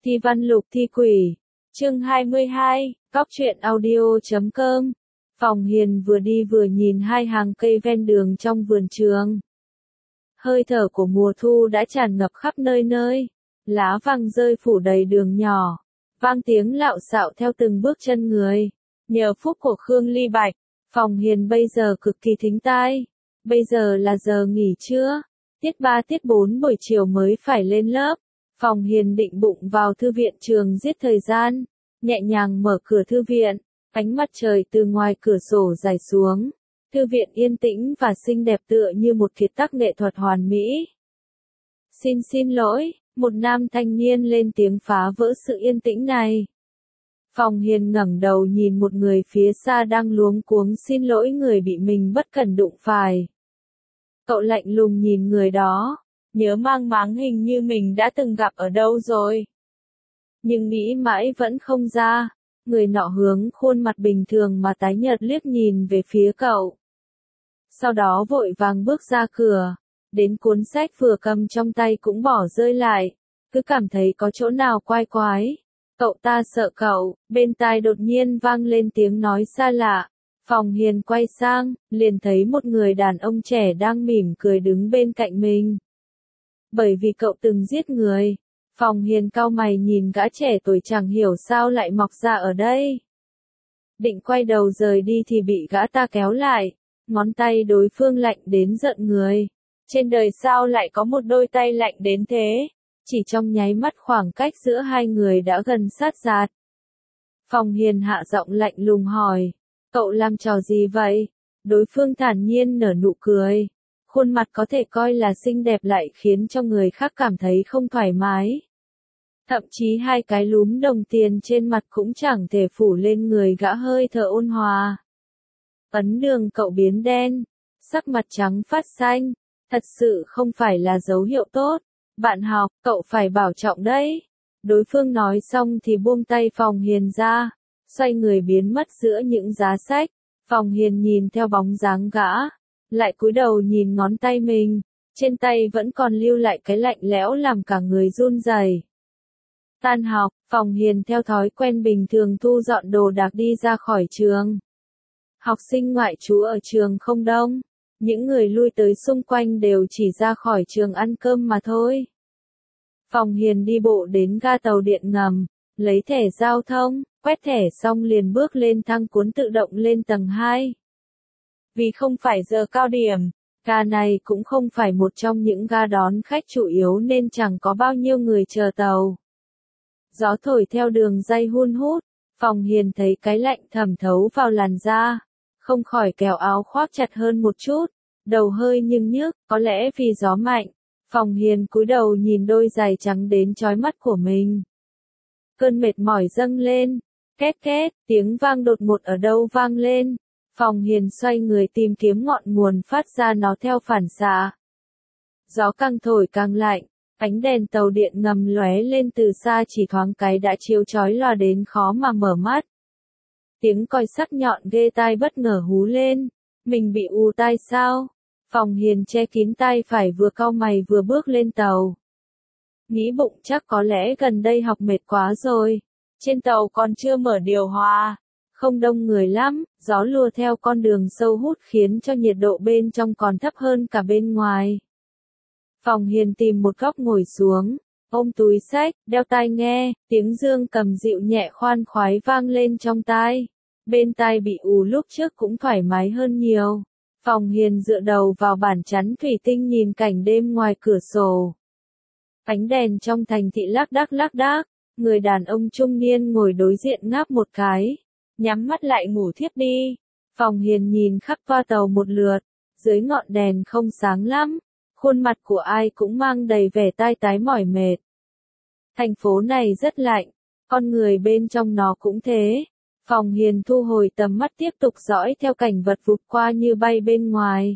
Thi văn lục thi quỷ. Chương 22, Góc truyện audio.com. Phòng Hiền vừa đi vừa nhìn hai hàng cây ven đường trong vườn trường. Hơi thở của mùa thu đã tràn ngập khắp nơi nơi, lá vàng rơi phủ đầy đường nhỏ, vang tiếng lạo xạo theo từng bước chân người. Nhờ phúc của Khương Ly Bạch, Phòng Hiền bây giờ cực kỳ thính tai. Bây giờ là giờ nghỉ trưa, tiết 3 tiết 4 buổi chiều mới phải lên lớp. Phòng Hiền định bụng vào thư viện trường giết thời gian, nhẹ nhàng mở cửa thư viện, ánh mặt trời từ ngoài cửa sổ rải xuống. Thư viện yên tĩnh và xinh đẹp tựa như một kiệt tác nghệ thuật hoàn mỹ. Xin lỗi, một nam thanh niên lên tiếng phá vỡ sự yên tĩnh này. Phòng Hiền ngẩng đầu nhìn một người phía xa đang luống cuống xin lỗi người bị mình bất cẩn đụng phải. Cậu lạnh lùng nhìn người đó, nhớ mang máng hình như mình đã từng gặp ở đâu rồi. Nhưng nghĩ mãi vẫn không ra, người nọ hướng khuôn mặt bình thường mà tái nhợt liếc nhìn về phía cậu. Sau đó vội vàng bước ra cửa, đến cuốn sách vừa cầm trong tay cũng bỏ rơi lại, cứ cảm thấy có chỗ nào quái quái. Cậu ta sợ cậu, bên tai đột nhiên vang lên tiếng nói xa lạ. Phòng Hiền quay sang, liền thấy một người đàn ông trẻ đang mỉm cười đứng bên cạnh mình. Bởi vì cậu từng giết người, Phòng Hiền cau mày nhìn gã trẻ tuổi chẳng hiểu sao lại mọc ra ở đây. Định quay đầu rời đi thì bị gã ta kéo lại, ngón tay đối phương lạnh đến giận người. Trên đời sao lại có một đôi tay lạnh đến thế? Chỉ trong nháy mắt khoảng cách giữa hai người đã gần sát giạt. Phòng Hiền hạ giọng lạnh lùng hỏi, cậu làm trò gì vậy? Đối phương thản nhiên nở nụ cười. Khuôn mặt có thể coi là xinh đẹp lại khiến cho người khác cảm thấy không thoải mái. Thậm chí hai cái lúm đồng tiền trên mặt cũng chẳng thể phủ lên người gã hơi thở ôn hòa. Ấn đường cậu biến đen, sắc mặt trắng phát xanh, thật sự không phải là dấu hiệu tốt. Bạn học, cậu phải bảo trọng đấy. Đối phương nói xong thì buông tay Phòng Hiền ra, xoay người biến mất giữa những giá sách. Phòng Hiền nhìn theo bóng dáng gã, lại cúi đầu nhìn ngón tay mình, trên tay vẫn còn lưu lại cái lạnh lẽo làm cả người run rẩy. Tan học, Phòng Hiền theo thói quen bình thường thu dọn đồ đạc đi ra khỏi trường. Học sinh ngoại trú ở trường không đông, những người lui tới xung quanh đều chỉ ra khỏi trường ăn cơm mà thôi. Phòng Hiền đi bộ đến ga tàu điện ngầm, lấy thẻ giao thông, quét thẻ xong liền bước lên thang cuốn tự động lên tầng 2. Vì không phải giờ cao điểm, ga này cũng không phải một trong những ga đón khách chủ yếu nên chẳng có bao nhiêu người chờ tàu. Gió thổi theo đường ray hun hút, Phòng Hiền thấy cái lạnh thẩm thấu vào làn da, không khỏi kéo áo khoác chặt hơn một chút, đầu hơi nhưng nhức, có lẽ vì gió mạnh. Phòng Hiền cúi đầu nhìn đôi giày trắng đến chói mắt của mình. Cơn mệt mỏi dâng lên, két két, tiếng vang đột ngột ở đâu vang lên. Phòng Hiền xoay người tìm kiếm ngọn nguồn phát ra nó theo phản xạ. Gió càng thổi càng lạnh, ánh đèn tàu điện ngầm lóe lên từ xa chỉ thoáng cái đã chiếu chói lòa đến khó mà mở mắt. Tiếng còi sắc nhọn ghê tai bất ngờ hú lên, mình bị ù tai sao? Phòng Hiền che kín tai phải vừa cau mày vừa bước lên tàu. Nghĩ bụng chắc có lẽ gần đây học mệt quá rồi. Trên tàu còn chưa mở điều hòa, không đông người lắm, gió lùa theo con đường sâu hút khiến cho nhiệt độ bên trong còn thấp hơn cả bên ngoài. Phòng Hiền tìm một góc ngồi xuống, ôm túi sách, đeo tai nghe, tiếng dương cầm dịu nhẹ khoan khoái vang lên trong tai. Bên tai bị ù lúc trước cũng thoải mái hơn nhiều. Phòng Hiền dựa đầu vào bàn chắn thủy tinh nhìn cảnh đêm ngoài cửa sổ. Ánh đèn trong thành thị lác đác, người đàn ông trung niên ngồi đối diện ngáp một cái, nhắm mắt lại ngủ thiếp đi. Phòng Hiền nhìn khắp toa tàu một lượt, dưới ngọn đèn không sáng lắm, khuôn mặt của ai cũng mang đầy vẻ tai tái mỏi mệt. Thành phố này rất lạnh, con người bên trong nó cũng thế. Phòng Hiền thu hồi tầm mắt tiếp tục dõi theo cảnh vật vụt qua như bay bên ngoài.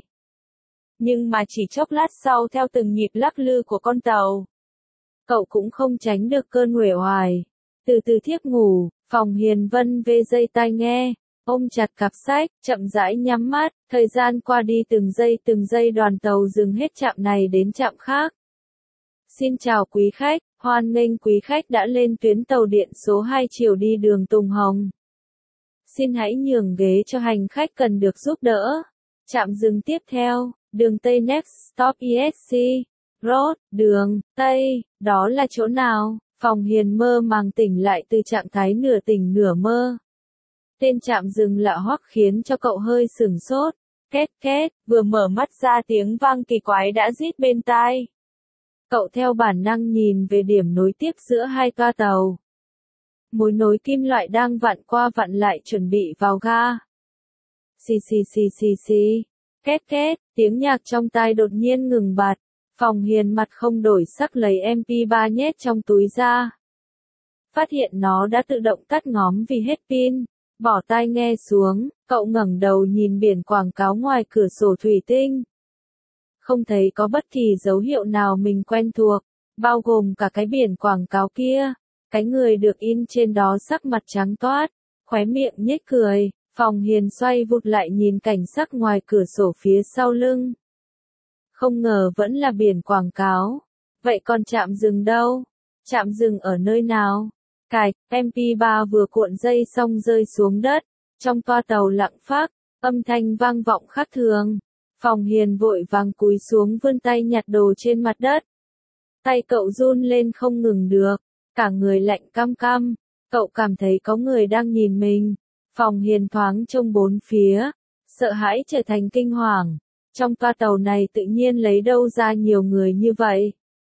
Nhưng mà chỉ chốc lát sau theo từng nhịp lắc lư của con tàu, cậu cũng không tránh được cơn uể oải. Từ từ thiếp ngủ, Phòng Hiền vân vê dây tai nghe, ôm chặt cặp sách, chậm rãi nhắm mắt, thời gian qua đi từng giây đoàn tàu dừng hết trạm này đến trạm khác. Xin chào quý khách, hoan nghênh quý khách đã lên tuyến tàu điện số 2 chiều đi đường Tùng Hồng. Xin hãy nhường ghế cho hành khách cần được giúp đỡ. Trạm dừng tiếp theo, đường Tây Next Stop ESC Road, đường Tây, đó là chỗ nào? Phòng Hiền mơ màng tỉnh lại từ trạng thái nửa tỉnh nửa mơ. Tên trạm dừng lạ hoắc khiến cho cậu hơi sửng sốt. Két két, vừa mở mắt ra tiếng vang kỳ quái đã rít bên tai. Cậu theo bản năng nhìn về điểm nối tiếp giữa hai toa tàu. Mối nối kim loại đang vặn qua vặn lại chuẩn bị vào ga. Xì xì xì xì xì. Két két, tiếng nhạc trong tai đột nhiên ngừng bặt. Phòng Hiền mặt không đổi sắc lấy MP3 nhét trong túi ra. Phát hiện nó đã tự động tắt ngóm vì hết pin. Bỏ tai nghe xuống, cậu ngẩng đầu nhìn biển quảng cáo ngoài cửa sổ thủy tinh. Không thấy có bất kỳ dấu hiệu nào mình quen thuộc, bao gồm cả cái biển quảng cáo kia. Cái người được in trên đó sắc mặt trắng toát, khóe miệng nhếch cười. Phòng Hiền xoay vụt lại nhìn cảnh sắc ngoài cửa sổ phía sau lưng. Không ngờ vẫn là biển quảng cáo. Vậy còn trạm dừng đâu? Trạm dừng ở nơi nào? Cài, MP3 vừa cuộn dây xong rơi xuống đất. Trong toa tàu lặng phác, âm thanh vang vọng khác thường. Phòng Hiền vội vàng cúi xuống vươn tay nhặt đồ trên mặt đất. Tay cậu run lên không ngừng được, cả người lạnh căm căm. Cậu cảm thấy có người đang nhìn mình. Phòng Hiền thoáng trông bốn phía, sợ hãi trở thành kinh hoàng. Trong toa tàu này tự nhiên lấy đâu ra nhiều người như vậy?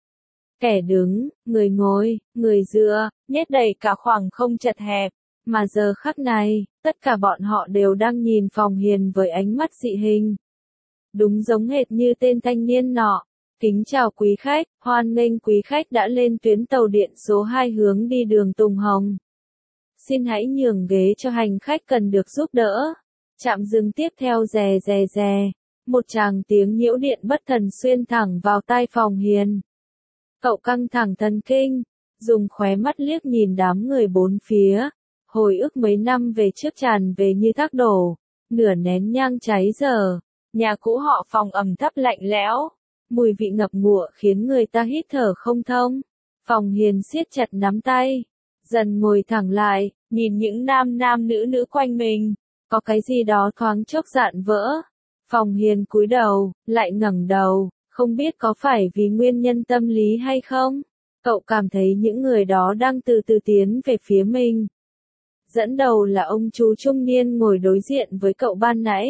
Kẻ đứng, người ngồi, người dựa, nhét đầy cả khoảng không chật hẹp. Mà giờ khắc này, tất cả bọn họ đều đang nhìn Phòng Hiền với ánh mắt dị hình. Đúng giống hệt như tên thanh niên nọ. Kính chào quý khách, hoan nghênh quý khách đã lên tuyến tàu điện số 2 hướng đi đường Tùng Hồng. Xin hãy nhường ghế cho hành khách cần được giúp đỡ. Trạm dừng tiếp theo rè rè rè. Một tràng tiếng nhiễu điện bất thần xuyên thẳng vào tai Phòng Hiền. Cậu căng thẳng thần kinh, dùng khóe mắt liếc nhìn đám người bốn phía. Hồi ức mấy năm về trước tràn về như thác đổ. Nửa nén nhang cháy giờ. Nhà cũ họ Phòng ẩm thấp lạnh lẽo. Mùi vị ngập ngụa khiến người ta hít thở không thông. Phòng Hiền siết chặt nắm tay. Dần ngồi thẳng lại, nhìn những nam nam nữ nữ quanh mình. Có cái gì đó thoáng chốc dạn vỡ. Phòng Hiền cúi đầu, lại ngẩng đầu. Không biết có phải vì nguyên nhân tâm lý hay không? Cậu cảm thấy những người đó đang từ từ tiến về phía mình. Dẫn đầu là ông chú trung niên ngồi đối diện với cậu ban nãy.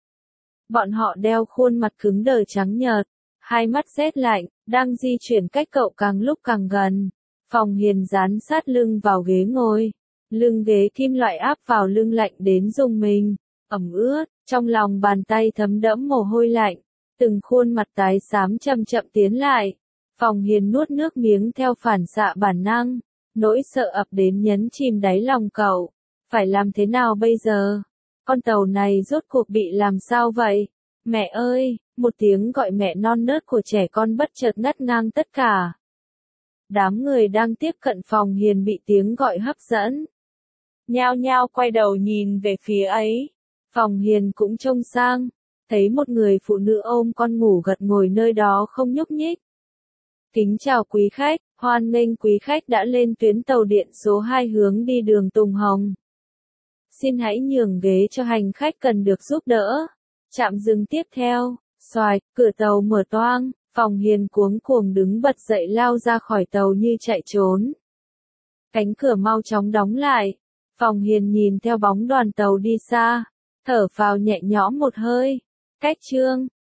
Bọn họ đeo khuôn mặt cứng đờ trắng nhợt, hai mắt rét lạnh, đang di chuyển cách cậu càng lúc càng gần. Phòng Hiền dán sát lưng vào ghế ngồi. Lưng ghế kim loại áp vào lưng lạnh đến rùng mình. Ẩm ướt, trong lòng bàn tay thấm đẫm mồ hôi lạnh. Từng khuôn mặt tái xám chậm chậm tiến lại. Phòng Hiền nuốt nước miếng theo phản xạ bản năng. Nỗi sợ ập đến nhấn chìm đáy lòng cậu. Phải làm thế nào bây giờ? Con tàu này rốt cuộc bị làm sao vậy? Mẹ ơi! Một tiếng gọi mẹ non nớt của trẻ con bất chợt ngắt ngang tất cả. Đám người đang tiếp cận Phòng Hiền bị tiếng gọi hấp dẫn. Nhao nhao quay đầu nhìn về phía ấy. Phòng Hiền cũng trông sang. Thấy một người phụ nữ ôm con ngủ gật ngồi nơi đó không nhúc nhích. Kính chào quý khách, hoan nghênh quý khách đã lên tuyến tàu điện số 2 hướng đi đường Tùng Hồng. Xin hãy nhường ghế cho hành khách cần được giúp đỡ. Trạm dừng tiếp theo, xoài, cửa tàu mở toang, Phòng Hiền cuống cuồng đứng bật dậy lao ra khỏi tàu như chạy trốn. Cánh cửa mau chóng đóng lại. Phòng Hiền nhìn theo bóng đoàn tàu đi xa, thở phào nhẹ nhõm một hơi. Cách chương